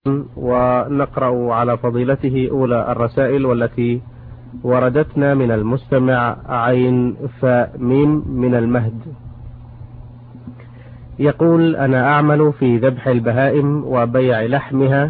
ونقرأ على فضيلته أولى الرسائل والتي وردتنا من المستمع عين فاء ميم من المهد. يقول: أنا أعمل في ذبح البهائم وبيع لحمها،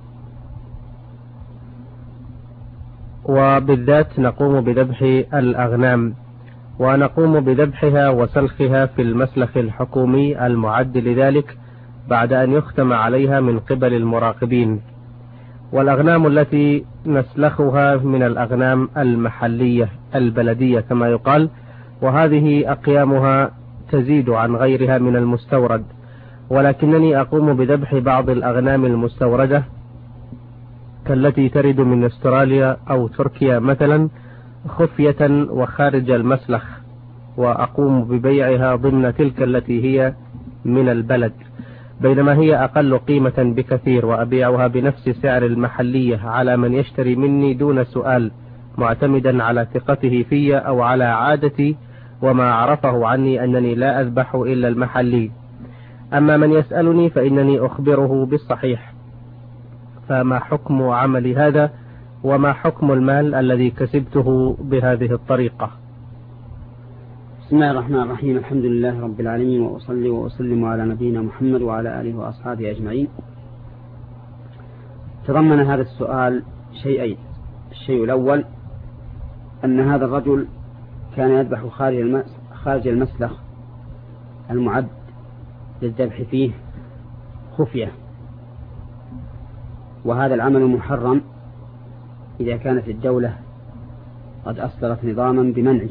وبالذات نقوم بذبح الأغنام، ونقوم بذبحها وسلخها في المسلخ الحكومي المعد لذلك بعد أن يختم عليها من قبل المراقبين. والأغنام التي نسلخها من الأغنام المحلية البلدية كما يقال، وهذه أقيامها تزيد عن غيرها من المستورد، ولكنني أقوم بذبح بعض الأغنام المستوردة كالتي ترد من استراليا أو تركيا مثلا خفية وخارج المسلخ، وأقوم ببيعها ضمن تلك التي هي من البلد، بينما هي أقل قيمة بكثير، وأبيعها بنفس سعر المحلية على من يشتري مني دون سؤال، معتمدا على ثقته في أو على عادتي وما عرفه عني أنني لا أذبح إلا المحلي. أما من يسألني فإنني أخبره بالصحيح. فما حكم عمل هذا، وما حكم المال الذي كسبته بهذه الطريقة؟ بسم الله الرحمن الرحيم. الحمد لله رب العالمين، وأصلي وأسلم على نبينا محمد وعلى آله وأصحابه أجمعين. تضمن هذا السؤال شيئين: الشيء الأول أن هذا الرجل كان يذبح خارج المسلخ المعد للذبح فيه خفية، وهذا العمل محرم إذا كانت الدولة قد أصدرت نظاما بمنعه،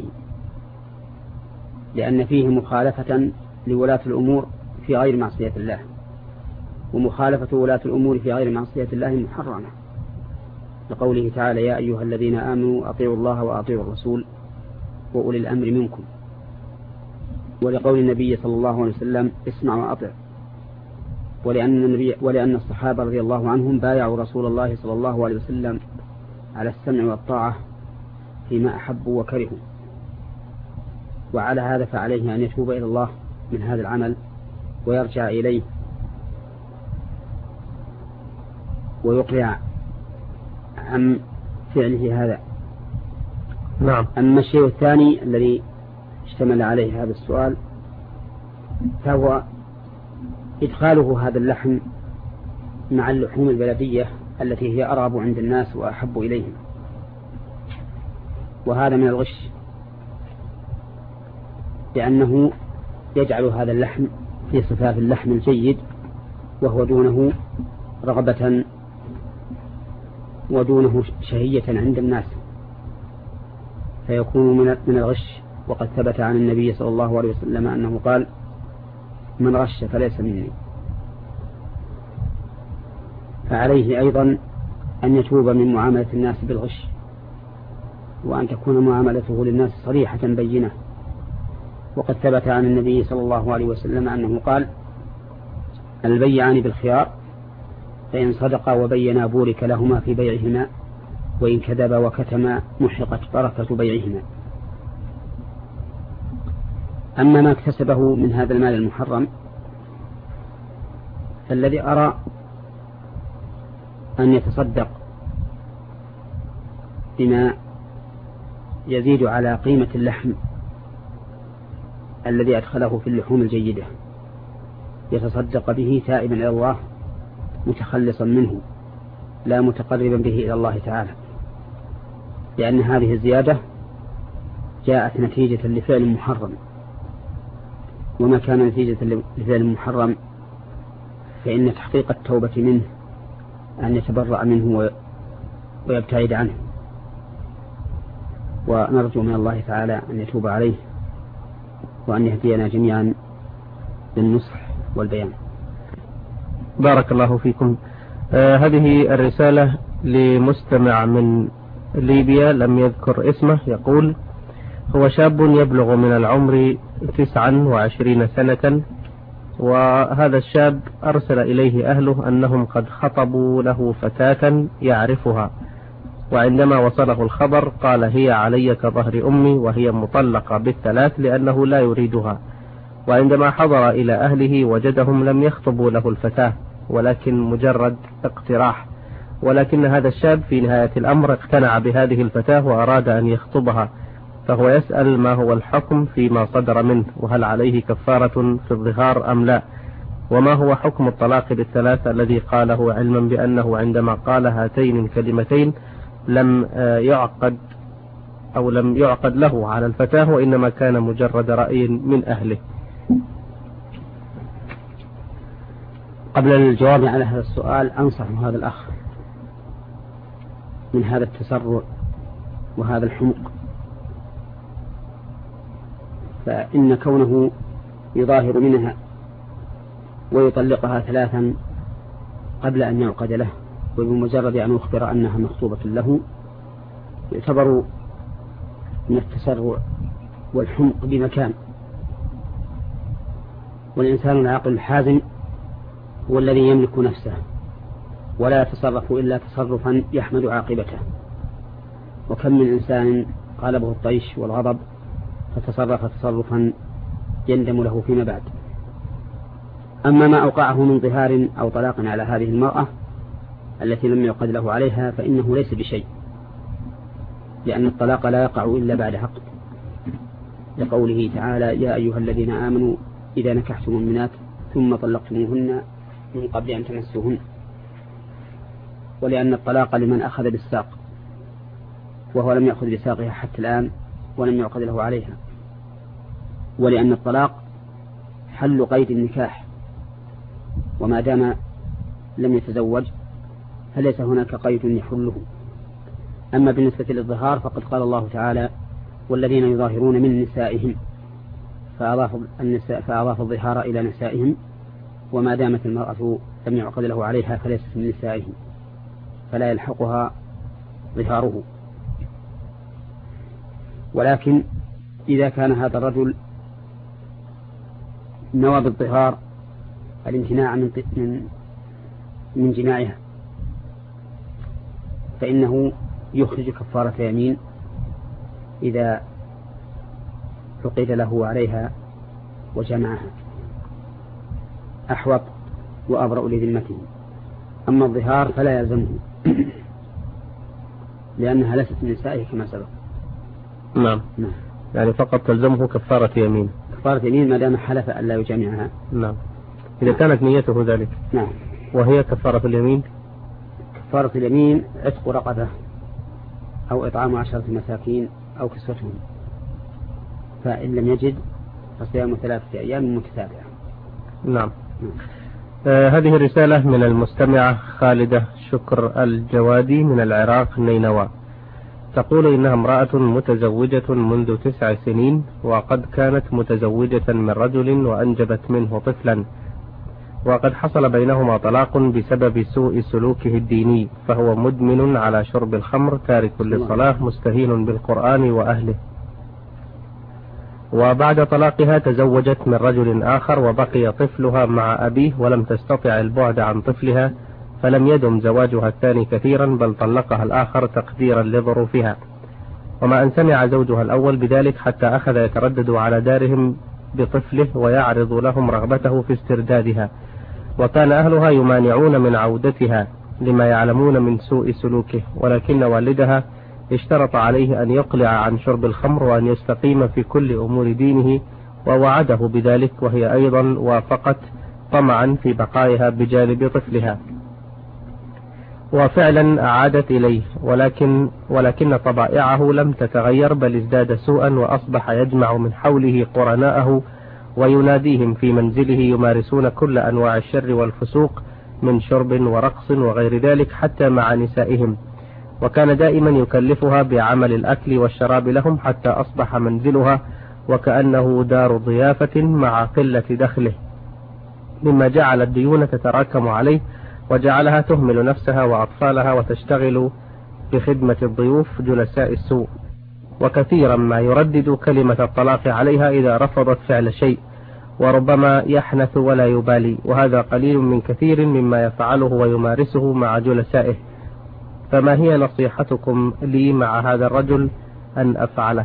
لأن فيه مخالفة لولاة الأمور في غير معصية الله، ومخالفة ولاة الأمور في غير معصية الله محرمة، لقوله تعالى: يا أيها الذين آمنوا أطيعوا الله وأطيعوا الرسول وأولي الأمر منكم، ولقول النبي صلى الله عليه وسلم: اسمع وأطع، ولأن الصحابة رضي الله عنهم بايعوا رسول الله صلى الله عليه وسلم على السمع والطاعة فيما أحبوا وكرهوا. وعلى هذا فعليه أن يتوب إلى الله من هذا العمل ويرجع إليه ويقلع عن فعله هذا. نعم. أما الشيء الثاني الذي اشتمل عليه هذا السؤال فهو إدخاله هذا اللحم مع اللحوم البلدية التي هي أرغب عند الناس وأحب إليهم، وهذا من الغش، لأنه يجعل هذا اللحم في صفات اللحم الجيد وهو دونه رغبة ودونه شهية عند الناس، فيكون من الغش. وقد ثبت عن النبي صلى الله عليه وسلم أنه قال: من غش فليس مني. فعليه أيضا أن يتوب من معاملة الناس بالغش، وأن تكون معاملته للناس صريحة بينة. وقد ثبت عن النبي صلى الله عليه وسلم أنه قال: البيعان بالخيار، فإن صدقا وبينا بورك لهما في بيعهما، وإن كذبا وكتما محقت بركة بيعهما. أما ما اكتسبه من هذا المال المحرم فالذي أرى أن يتصدق بما يزيد على قيمة اللحم الذي أدخله في اللحوم الجيدة، يتصدق به تائبا إلى الله متخلصا منه، لا متقربا به إلى الله تعالى، لأن هذه الزيادة جاءت نتيجة لفعل محرم، وما كان نتيجة لفعل محرم فإن تحقيق التوبة منه أن يتبرأ منه ويبتعد عنه، ونرجو من الله تعالى أن يتوب عليه وأن يهدينا جميعا للنصح والبيان. بارك الله فيكم. هذه الرسالة لمستمع من ليبيا لم يذكر اسمه، يقول: هو شاب يبلغ من العمر 29 سنة، وهذا الشاب أرسل إليه أهله أنهم قد خطبوا له فتاة يعرفها، وعندما وصله الخبر قال: هي علي كظهر أمي، وهي مطلقة بالثلاث لأنه لا يريدها. وعندما حضر إلى أهله وجدهم لم يخطبوا له الفتاة، ولكن مجرد اقتراح. ولكن هذا الشاب في نهاية الأمر اقتنع بهذه الفتاة وأراد أن يخطبها، فهو يسأل ما هو الحكم فيما صدر منه، وهل عليه كفارة في الظهار أم لا، وما هو حكم الطلاق بالثلاث الذي قاله علما بأنه عندما قال هاتين الكلمتين لم يعقد له على الفتاة، وإنما كان مجرد رأي من أهله. قبل الجواب على هذا السؤال أنصح هذا الأخ من هذا التسرع وهذا الحمق، فإن كونه يظاهر منها ويطلقها ثلاثا قبل أن يعقد له وبمجرد أن يخبر أنها مخطوبة له يعتبر من التسرع والحمق بمكان. والإنسان العاقل الحازم هو الذي يملك نفسه ولا يتصرف إلا تصرفا يحمد عاقبته. وكم من إنسان غلبه الطيش والغضب فتصرف تصرفا يندم له فيما بعد. أما ما أوقعه من ظهار أو طلاق على هذه المرأة التي لم يعقد له عليها فإنه ليس بشيء، لأن الطلاق لا يقع إلا بعد عقد، لقوله تعالى يا أيها الذين آمنوا إذا نكحتم المؤمنات ثم طلقتموهن من قبل أن تمسوهن، ولأن الطلاق لمن أخذ بالساق وهو لم يأخذ بساقها حتى الآن ولم يعقد له عليها، ولأن الطلاق حل قيد النكاح، وما دام لم يتزوج فليس هناك قيد يحله. أما بالنسبة للظهار فقد قال الله تعالى والذين يظاهرون من نسائهم، فأضاف الظهار إلى نسائهم، وما دامت المرأة لم يعقد له عليها فليست من نسائهم فلا يلحقها ظهاره. ولكن إذا كان هذا الرجل نوى بالظهار الامتناع من جماعها فإنه يخرج كفارة يمين إذا عقد له عليها وجمعها، أحوط وأبرأ لذمته. أما الظهار فلا يلزمه لأنها ليست من نسائه كما سبق. نعم. يعني فقط تلزمه كفارة يمين. كفارة يمين ما دام حلف أن لا يجامعها. نعم. إذا كانت نيته ذلك. نعم. وهي كفارة اليمين. كفارة اليمين عتق رقبة أو إطعام 10 مساكين أو كسوتهم، فإن لم يجد فصيام 3 أيام متتابعة. نعم. هذه الرسالة من المستمعة خالدة شكر الجوادي من العراق نينوى، تقول إنها امرأة متزوجة منذ 9 سنين، وقد كانت متزوجة من رجل وأنجبت منه طفلا، وقد حصل بينهما طلاق بسبب سوء سلوكه الديني، فهو مدمن على شرب الخمر تارك للصلاة مستهين بالقرآن وأهله. وبعد طلاقها تزوجت من رجل آخر وبقي طفلها مع أبيه ولم تستطع البعد عن طفلها، فلم يدم زواجها الثاني كثيرا بل طلقها الآخر تقديرا لظروفها. وما أن سمع زوجها الأول بذلك حتى أخذ يتردد على دارهم بطفله ويعرض لهم رغبته في استردادها، وكان أهلها يمانعون من عودتها لما يعلمون من سوء سلوكه، ولكن والدها اشترط عليه أن يقلع عن شرب الخمر وأن يستقيم في كل أمور دينه، ووعده بذلك، وهي أيضا وافقت طمعا في بقائها بجانب طفلها، وفعلا أعادت إليه، ولكن طبائعه لم تتغير بل ازداد سوءا، وأصبح يجمع من حوله قرناءه ويناديهم في منزله يمارسون كل أنواع الشر والفسوق من شرب ورقص وغير ذلك حتى مع نسائهم، وكان دائما يكلفها بعمل الأكل والشراب لهم حتى أصبح منزلها وكأنه دار ضيافة مع قلة دخله، مما جعل الديون تتراكم عليه وجعلها تهمل نفسها وأطفالها وتشتغل بخدمة الضيوف جلساء السوء، وكثيرا ما يردد كلمة الطلاق عليها إذا رفضت فعل شيء، وربما يحنث ولا يبالي، وهذا قليل من كثير مما يفعله ويمارسه مع جلسائه. فما هي نصيحتكم لي مع هذا الرجل أن أفعله؟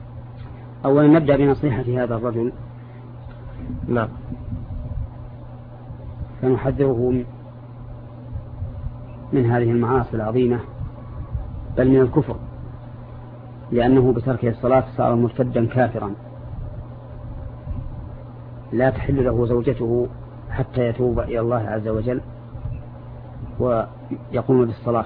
أولا نبدأ بنصيحة هذا الرجل. نعم. فنحذره من هذه المعاصي العظيمة بل من الكفر، لأنه بترك الصلاة صار مرتدا كافرا، لا تحل له زوجته حتى يتوب إلى الله عز وجل ويقوم بالصلاة.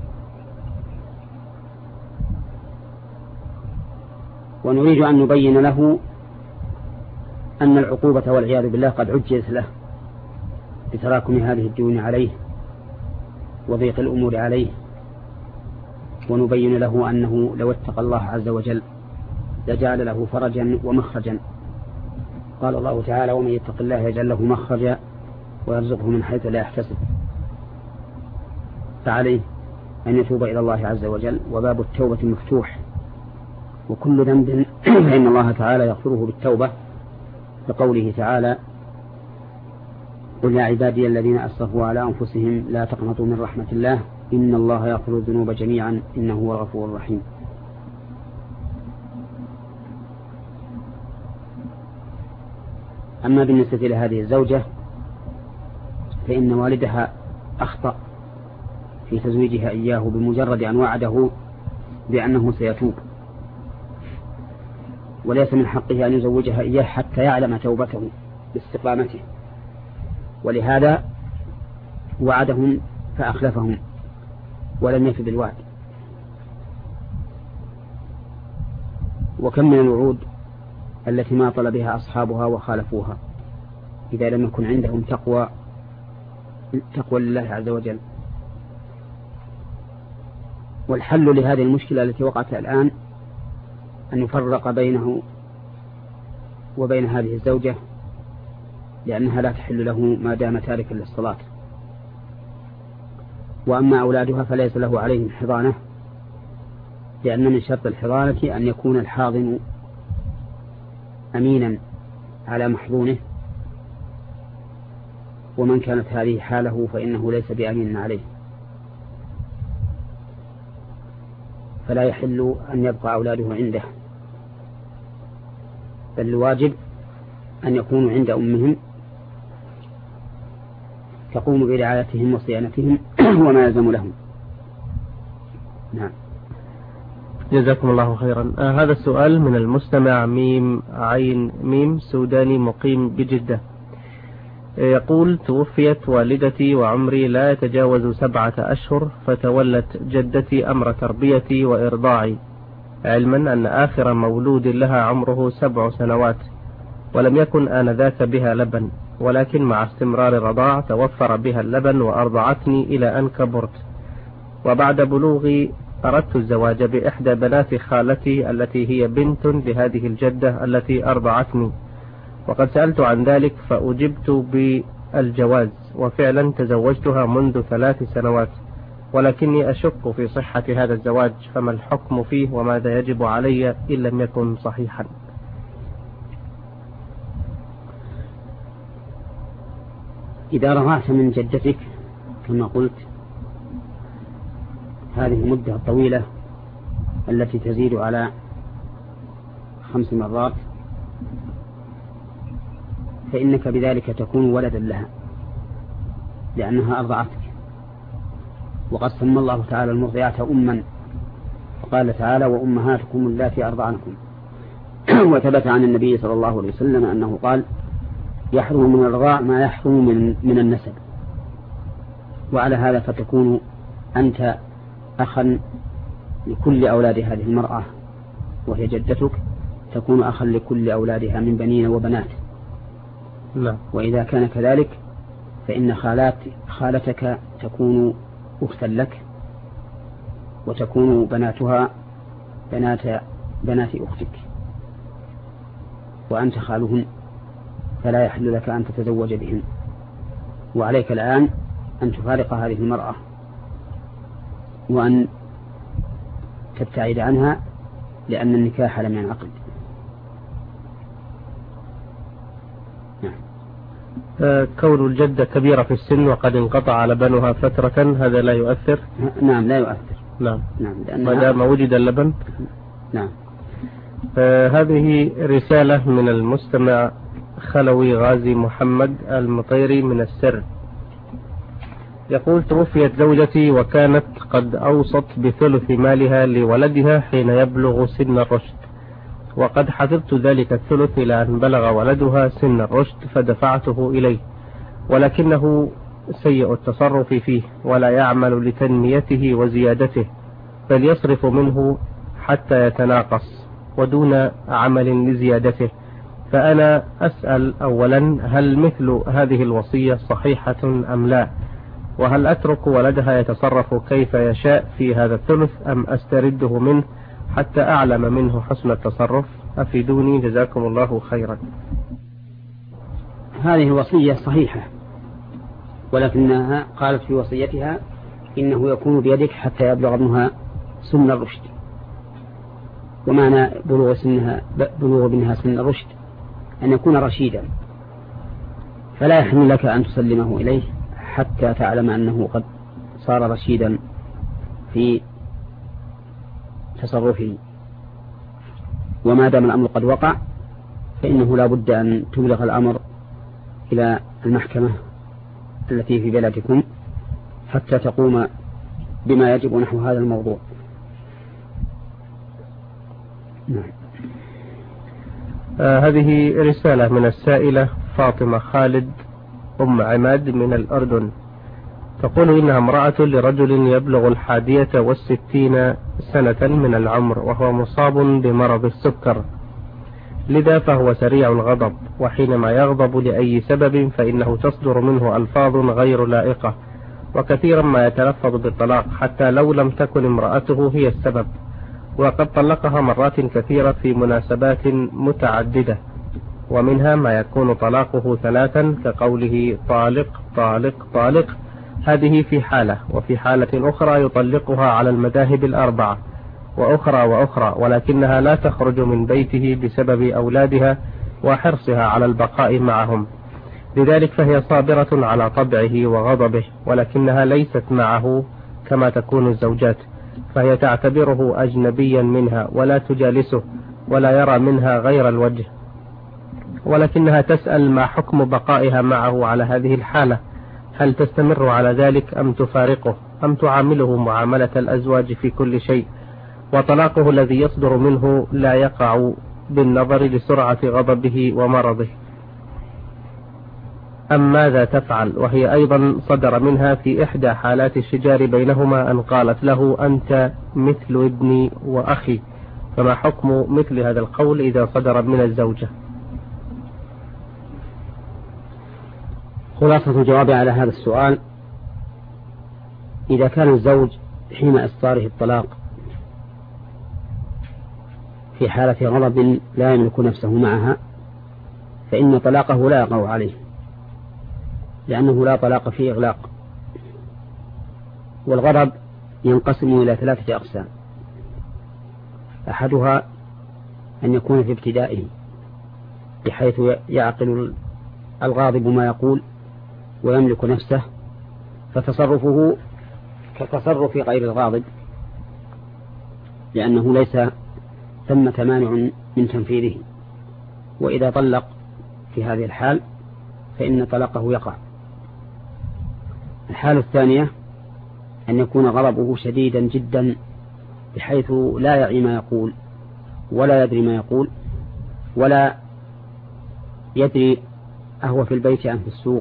ونريد أن نبين له أن العقوبة والعياذ بالله قد عجزت له بتراكم هذه الديون عليه وضيق الأمور عليه، ونبين له أنه لو اتقى الله عز وجل لجعل له فرجا ومخرجا. قال الله تعالى: ومن يتق الله يجعل له مخرجا ويرزقه من حيث لا يحتسب. فعليه أن يتوب إلى الله عز وجل، وباب التوبة مفتوح، وكل ذنب فإن الله تعالى يغفره بالتوبة، لقوله تعالى: قل يا عبادي الذين أسرفوا على أنفسهم لا تقنطوا من رحمة الله إن الله يغفر الذنوب جميعا إنه هو الغفور الرحيم. أما بالنسبة لهذه الزوجة فإن والدها أخطأ في تزويجها إياه بمجرد أن وعده بأنه سيتوب، وليس من حقه أن يزوجها إياه حتى يعلم توبته باستقامته، ولهذا وعدهم فأخلفهم ولم يفي بالوعد. وكم من الوعود التي ما طلب بها أصحابها وخالفوها إذا لم يكن عندهم تقوى لله عز وجل. والحل لهذه المشكلة التي وقعت الآن أن يفرق بينه وبين هذه الزوجة، لأنها لا تحل له ما دام تاركا للصلاة. وأما أولادها فليس له عليهم حضانة، لأن من شرط الحضانة أن يكون الحاضن أمينا على محضونه، ومن كانت هذه حاله فإنه ليس بأمين عليه، فلا يحل أن يبقى أولاده عنده، بل الواجب أن يكونوا عند أمهم تقوم برعايتهم وصيانتهم وما يلزم لهم. نعم. جزاكم الله خيرا. هذا السؤال من المستمع ميم عين ميم سوداني مقيم بجدة، يقول: توفيت والدتي وعمري لا يتجاوز 7 أشهر، فتولت جدتي أمر تربيتي وإرضاعي، علما أن آخر مولود لها عمره 7 سنوات، ولم يكن آنذاك بها لبن، ولكن مع استمرار الرضاع توفر بها اللبن وأرضعتني إلى أن كبرت. وبعد بلوغي أردت الزواج بإحدى بنات خالتي التي هي بنت لهذه الجدة التي أرضعتني، وقد سألت عن ذلك فأجبت بالجواز، وفعلا تزوجتها منذ 3 سنوات، ولكني أشك في صحة هذا الزواج، فما الحكم فيه وماذا يجب علي إن لم يكن صحيحا؟ إذا رضعت من جدتك كما قلت هذه المدة الطويلة التي تزيد على 5 مرات، فإنك بذلك تكون ولدا لها، لأنها أرضعتك. وقد سمى الله تعالى المرضعات أما، وقال تعالى: وأمهاتكم اللاتي أرضعنكم. وثبت عن النبي صلى الله عليه وسلم أنه قال: يحرم من الرضاع ما يحرم من النسب. وعلى هذا فتكون أنت أخا لكل أولاد هذه المرأة، وهي جدتك تكون أخا لكل أولادها من بنين وبنات. لا. وإذا كان كذلك فإن خالتك تكون أختا لك، وتكون بناتها بنات أختك، وأنت خالهن، فلا يحل لك أن تتزوج بهن. وعليك الآن أن تفارق هذه المرأة وأن تبتعد عنها، لأن النكاح لم ينعقد. كون الجدة كبيرة في السن وقد انقطع لبنها فترة هذا لا يؤثر؟ نعم لا يؤثر. نعم ما دام وجد اللبن. نعم. هذه رسالة من المستمع خلوي غازي محمد المطيري من السر، يقول: توفيت زوجتي وكانت قد أوصت بثلث مالها لولدها حين يبلغ سن الرشد، وقد حفظت ذلك الثلث إلى أن بلغ ولدها سن الرشد فدفعته إليه، ولكنه سيء التصرف فيه ولا يعمل لتنميته وزيادته، بل يصرف منه حتى يتناقص ودون عمل لزيادته. فأنا أسأل أولا: هل مثل هذه الوصية صحيحة أم لا؟ وهل أترك ولدها يتصرف كيف يشاء في هذا الثلث أم أسترده منه حتى أعلم منه حسن التصرف؟ أفيدوني جزاكم الله خيرا. هذه الوصية صحيحة، ولكنها قالت في وصيتها إنه يكون بيدك حتى يبلغ ابنها سن الرشد. ومعنى بلوغ ابنها سن الرشد أن يكون رشيدا، فلا يحل لك أن تسلمه إليه حتى تعلم أنه قد صار رشيدا في تصرفه. وما دام الأمر قد وقع فإنه لا بد أن تبلغ الأمر إلى المحكمة التي في بلدكم حتى تقوم بما يجب نحو هذا الموضوع. نعم. هذه رسالة من السائلة فاطمة خالد أم عماد من الأردن، تقول: إنها امرأة لرجل يبلغ 61 سنة من العمر، وهو مصاب بمرض السكر، لذا فهو سريع الغضب، وحينما يغضب لأي سبب فإنه تصدر منه ألفاظ غير لائقة، وكثيرا ما يتلفظ بالطلاق حتى لو لم تكن امرأته هي السبب، وقد طلقها مرات كثيرة في مناسبات متعددة، ومنها ما يكون طلاقه 3 كقوله طالق طالق طالق، هذه في حالة، وفي حالة أخرى يطلقها على المذاهب 4 وأخرى، ولكنها لا تخرج من بيته بسبب أولادها وحرصها على البقاء معهم، لذلك فهي صابرة على طبعه وغضبه، ولكنها ليست معه كما تكون الزوجات، فهي تعتبره أجنبيا منها ولا تجالسه ولا يرى منها غير الوجه، ولكنها تسأل: ما حكم بقائها معه على هذه الحالة؟ هل تستمر على ذلك أم تفارقه أم تعامله معاملة الأزواج في كل شيء؟ وطلاقه الذي يصدر منه لا يقع بالنظر لسرعة غضبه ومرضه، أم ماذا تفعل؟ وهي أيضا صدر منها في إحدى حالات الشجار بينهما أن قالت له: أنت مثل ابني وأخي، فما حكم مثل هذا القول إذا صدر من الزوجة؟ خلاصة الجواب على هذا السؤال: إذا كان الزوج حين إصداره الطلاق في حالة غضب لا يملك نفسه معها فإن طلاقه لا يقع عليه، لأنه لا طلاق فيه إغلاق. والغضب ينقسم إلى 3 أقسام: أحدها أن يكون في ابتدائه بحيث يعقل الغاضب ما يقول ويملك نفسه، فتصرفه كتصرف غير الغاضب، لأنه ليس ثمة مانع من تنفيذه. وإذا طلق في هذه الحال فإن طلاقه يقع. الحالة الثانية أن يكون غضبه شديدا جدا بحيث لا يعي ما يقول ولا يدري ما يقول ولا يدري أهو في البيت أم في السوق،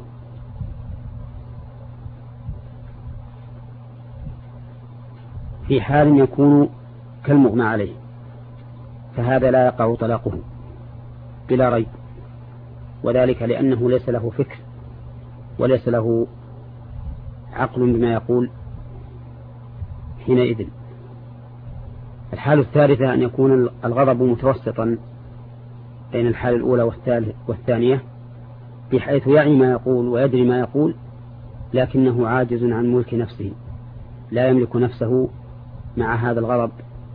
في حال يكون كالمغمى عليه، فهذا لا يقع طلاقه بلا ريب، وذلك لأنه ليس له فكر وليس له عقل بما يقول حينئذ. الحالة الثالثة أن يكون الغضب متوسطا بين الحالة الأولى والثانية، بحيث يعي ما يقول ويدري ما يقول، لكنه عاجز عن ملك نفسه، لا يملك نفسه مع هذا الغضب،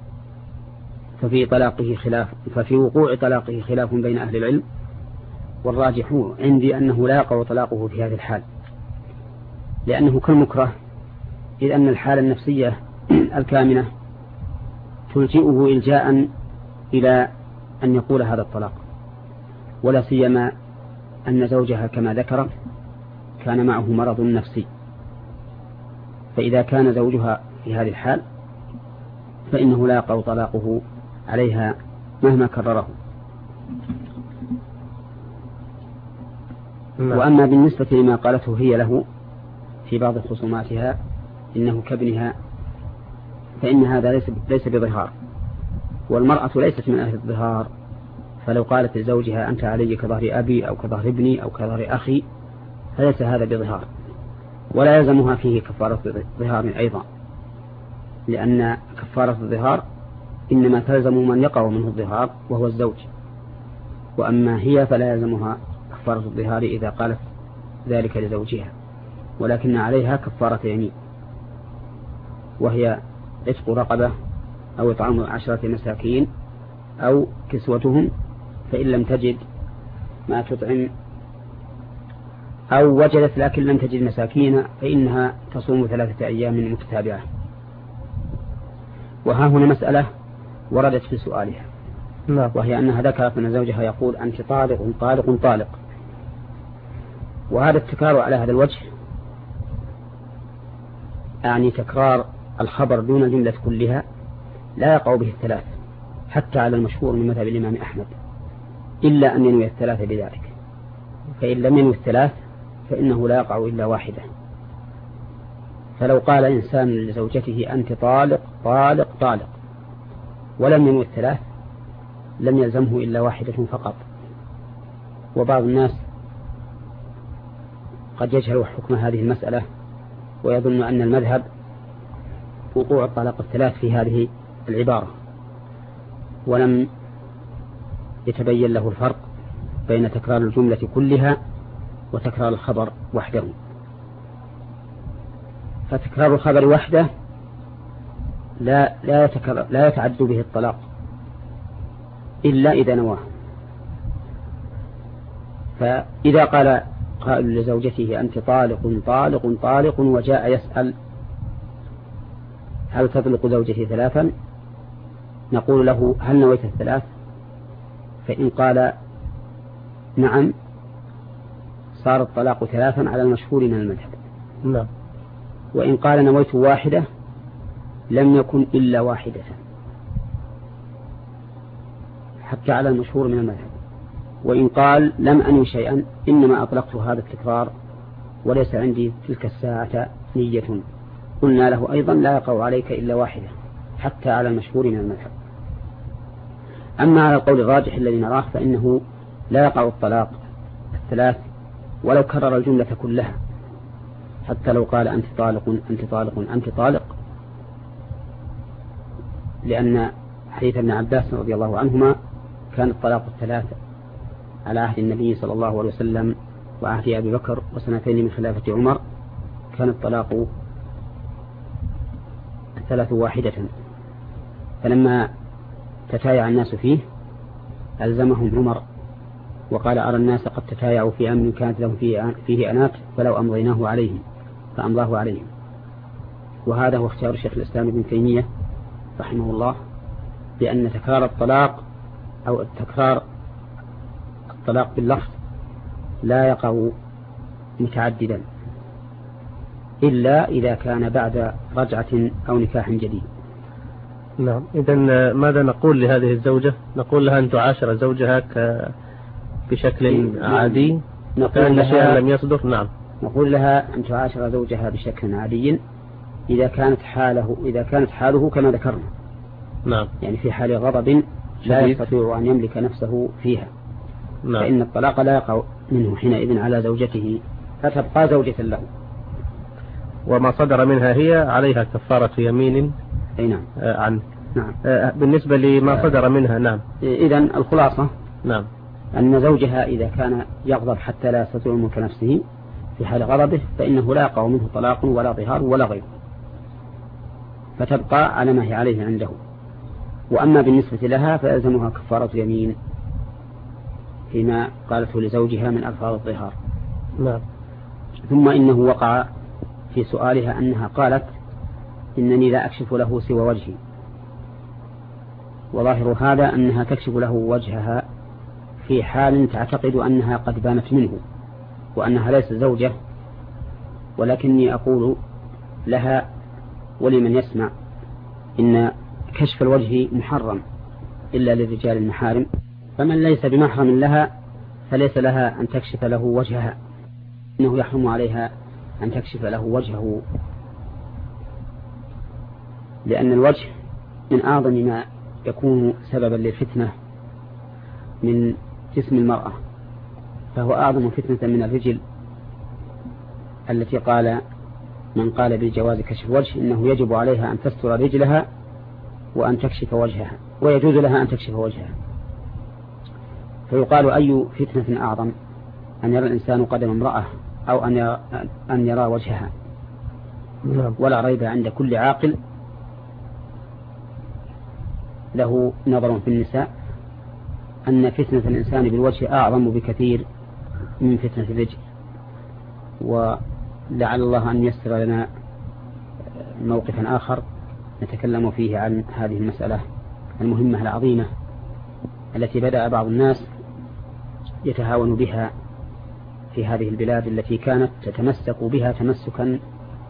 ففي وقوع طلاقه خلاف بين أهل العلم، والراجح عندي أنه لا يقع طلاقه في هذه الحال، لأنه كالمكره، إذ أن الحالة النفسية الكامنة تلجئه إلجاء إلى أن يقول هذا الطلاق، ولا سيما أن زوجها كما ذكر كان معه مرض نفسي، فإذا كان زوجها في هذه الحال فإنه لا يقع طلاقه عليها مهما كرره. وأما بالنسبة لما قالته هي له في بعض خصوماتها إنه كابنها، فإن هذا ليس بظهار، والمرأة ليست من أهل الظهار، فلو قالت لزوجها أنت علي كظهر أبي أو كظهر ابني أو كظهر أخي فليس هذا بظهار، ولا يلزمها فيه كفارة ظهار أيضا، لأن كفارة الظهار إنما تلزم من يقع منه الظهار وهو الزوج، وأما هي فلا يلزمها كفارة الظهار إذا قالت ذلك لزوجها، ولكن عليها كفارة يمين، وهي عتق رقبة أو إطعام 10 مساكين أو كسوتهم، فإن لم تجد ما تطعم أو وجدت لكن لم تجد مساكين فإنها تصوم 3 أيام متتابعة. وها هنا مسألة وردت في سؤالها، وهي أنها ذكرت أن زوجها يقول أنت طالق طالق طالق، وهذا التكرار على هذا الوجه يعني تكرار الخبر دون الجملة كلها لا يقع به الثلاث حتى على المشهور من مذهب الإمام أحمد، إلا أن ينوي الثلاث بذلك، فإن لم ينوي الثلاث فإنه لا يقع إلا واحدة. فلو قال إنسان لزوجته أنت طالق طالق طالق ولم ينوي الثلاث لم يلزمه إلا واحدة فقط. وبعض الناس قد يجهل حكم هذه المسألة ويظن أن المذهب وقوع الطلاق الثلاث في هذه العبارة، ولم يتبين له الفرق بين تكرار الجملة كلها وتكرار الخبر وحده. فتكرار الخبر وحده لا يتعد به الطلاق إلا إذا نواه. فإذا قال قائل لزوجته أنت طالق طالق طالق وجاء يسأل هل تطلق زوجتي 3، نقول له هل نويت 3؟ فإن قال نعم صار الطلاق 3 على المشهور من المذهب. نعم. وإن قال نويت 1 لم يكن إلا 1 حتى على المشهور من المذهب. وإن قال لم أنوي شيئا إنما أطلقت هذا التكرار وليس عندي تلك الساعة نية، قلنا له أيضا لا يقع عليك إلا 1 حتى على المشهور من المذهب. أما على القول الراجح الذي نراه فإنه لا يقع الطلاق 3 ولو كرر الجملة كلها، حتى لو قال أنت طالق أنت طالق أنت طالق، لأن حديث ابن عباس رضي الله عنهما كان الطلاق 3 على عهد النبي صلى الله عليه وسلم وعهد أبي بكر وسنتين من خلافة عمر، كان الطلاق 3 واحدة. فلما تتايع الناس فيه ألزمهم عمر وقال أرى الناس قد تتايعوا في أمر كانت لهم فيه أنات فلو أمضيناه عليهم فأمضاه عليهم. وهذا هو اختيار الشيخ الإسلام ابن تيمية رحمه الله، بأن تكرار الطلاق أو تكرار الطلاق باللفظ لا يقع متعددا إلا إذا كان بعد رجعة أو نكاح جديد. نعم. إذن ماذا نقول لهذه الزوجة؟ نقول لها أن تعاشر زوجها بشكل عادي كأن شيئا لم يصدر؟ نعم. نقول لها أن تعاشر زوجها بشكل عادي إذا كانت حاله كما ذكرنا. نعم. يعني في حال غضب لا يستطيع أن يملك نفسه فيها. نعم. فإن الطلاق لا يقع منه حينئذ على زوجته فتبقى زوجة له. وما صدر منها هي عليها كفارة يمين. أي نعم. عنه. نعم. بالنسبة لما صدر منها. نعم. إذن الخلاصة نعم أن زوجها إذا كان يغضب حتى لا يستطيع ملك نفسه في حال غضبه فإنه لا يقع منه طلاق ولا ظهار ولا غيره، فتبقى على ما هي عليه عنده. وأما بالنسبة لها فيلزمها كفارة يمين فيما قالته لزوجها من ألفاظ الظهار. نعم. ثم إنه وقع في سؤالها أنها قالت إنني لا أكشف له سوى وجهي، وظاهر هذا أنها تكشف له وجهها في حال تعتقد أنها قد بانت منه وأنها ليست زوجة، ولكني أقول لها ولمن يسمع إن كشف الوجه محرم إلا للرجال المحارم، فمن ليس بمحرم لها فليس لها أن تكشف له وجهها، إنه يحرم عليها أن تكشف له وجهه، لأن الوجه من أعظم ما يكون سببا للفتنة من جسم المرأة، فهو أعظم فتنة من الرجل التي قال من قال بجواز كشف الوجه إنه يجب عليها أن تستر رجلها وأن تكشف وجهها، ويجوز لها أن تكشف وجهها. فيقال أي فتنة أعظم، أن يرى الإنسان قدم امرأة أو أن يرى وجهها؟ ولا ريب عند كل عاقل له نظر في النساء أن فتنة الإنسان بالوجه أعظم بكثير من فتنة الرجل. ولعل الله أن يسر لنا موقفا آخر نتكلم فيه عن هذه المسألة المهمة العظيمة التي بدأ بعض الناس يتهاون بها في هذه البلاد التي كانت تتمسك بها تمسكا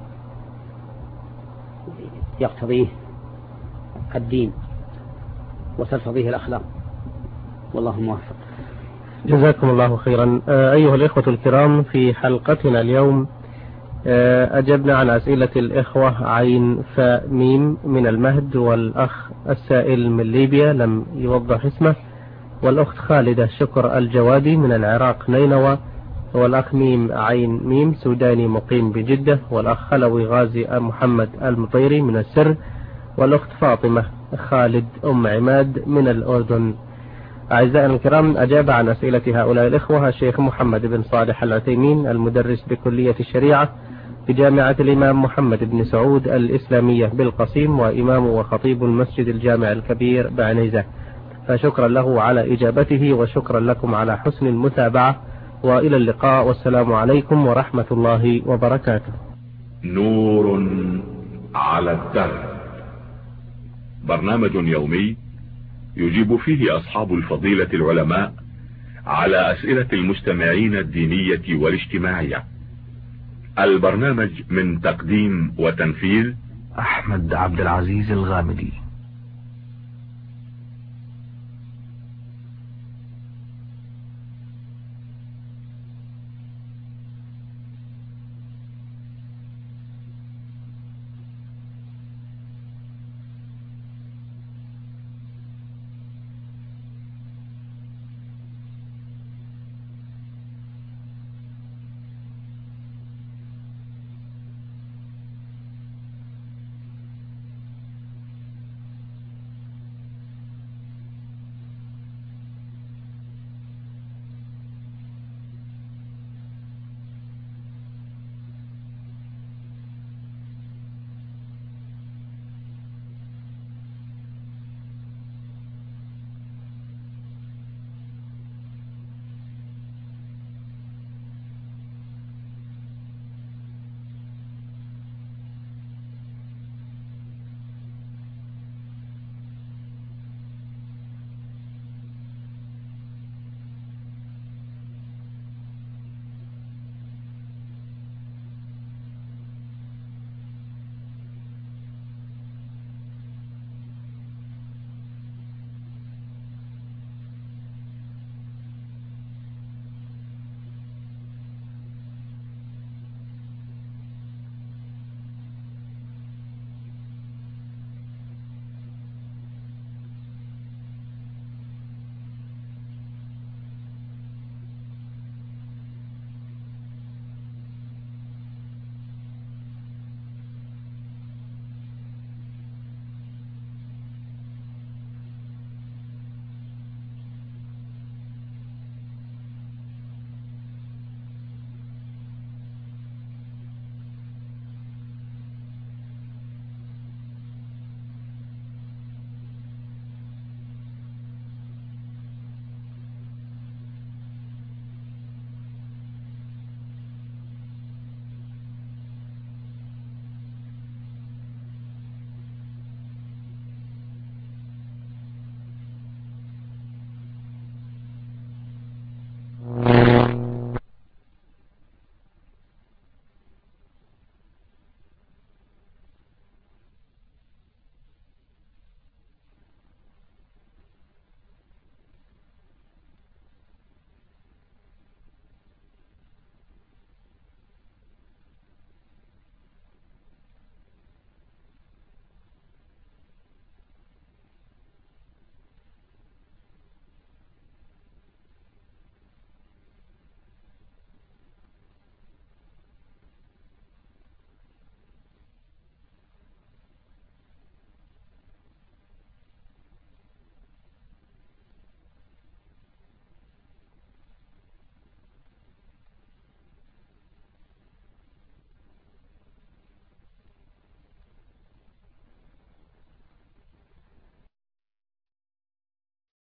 يقتضيه الدين وتلفظيه الأخلاق، والله موفق. جزاكم الله خيرا. أيها الإخوة الكرام، في حلقتنا اليوم أجبنا عن أسئلة الإخوة عين فاء ميم من المهد، والأخ السائل من ليبيا لم يوضح اسمه، والأخت خالدة شكر الجوادي من العراق نينوى، والأخ ميم عين ميم سوداني مقيم بجدة، والأخ خلوي غازي محمد المطيري من السر، والأخت فاطمة خالد أم عماد من الأردن. أعزائنا الكرام، أجاب عن أسئلة هؤلاء الإخوة الشيخ محمد بن صالح العثيمين المدرس بكلية الشريعة بجامعة الإمام محمد بن سعود الإسلامية بالقصيم، وإمام وخطيب المسجد الجامع الكبير بعنيزة، فشكرا له على إجابته، وشكرا لكم على حسن المتابعة، وإلى اللقاء، والسلام عليكم ورحمة الله وبركاته. نور على الدرب، برنامج يومي يجيب فيه أصحاب الفضيلة العلماء على أسئلة المستمعين الدينية والاجتماعية. البرنامج من تقديم وتنفيذ أحمد عبد العزيز الغامدي.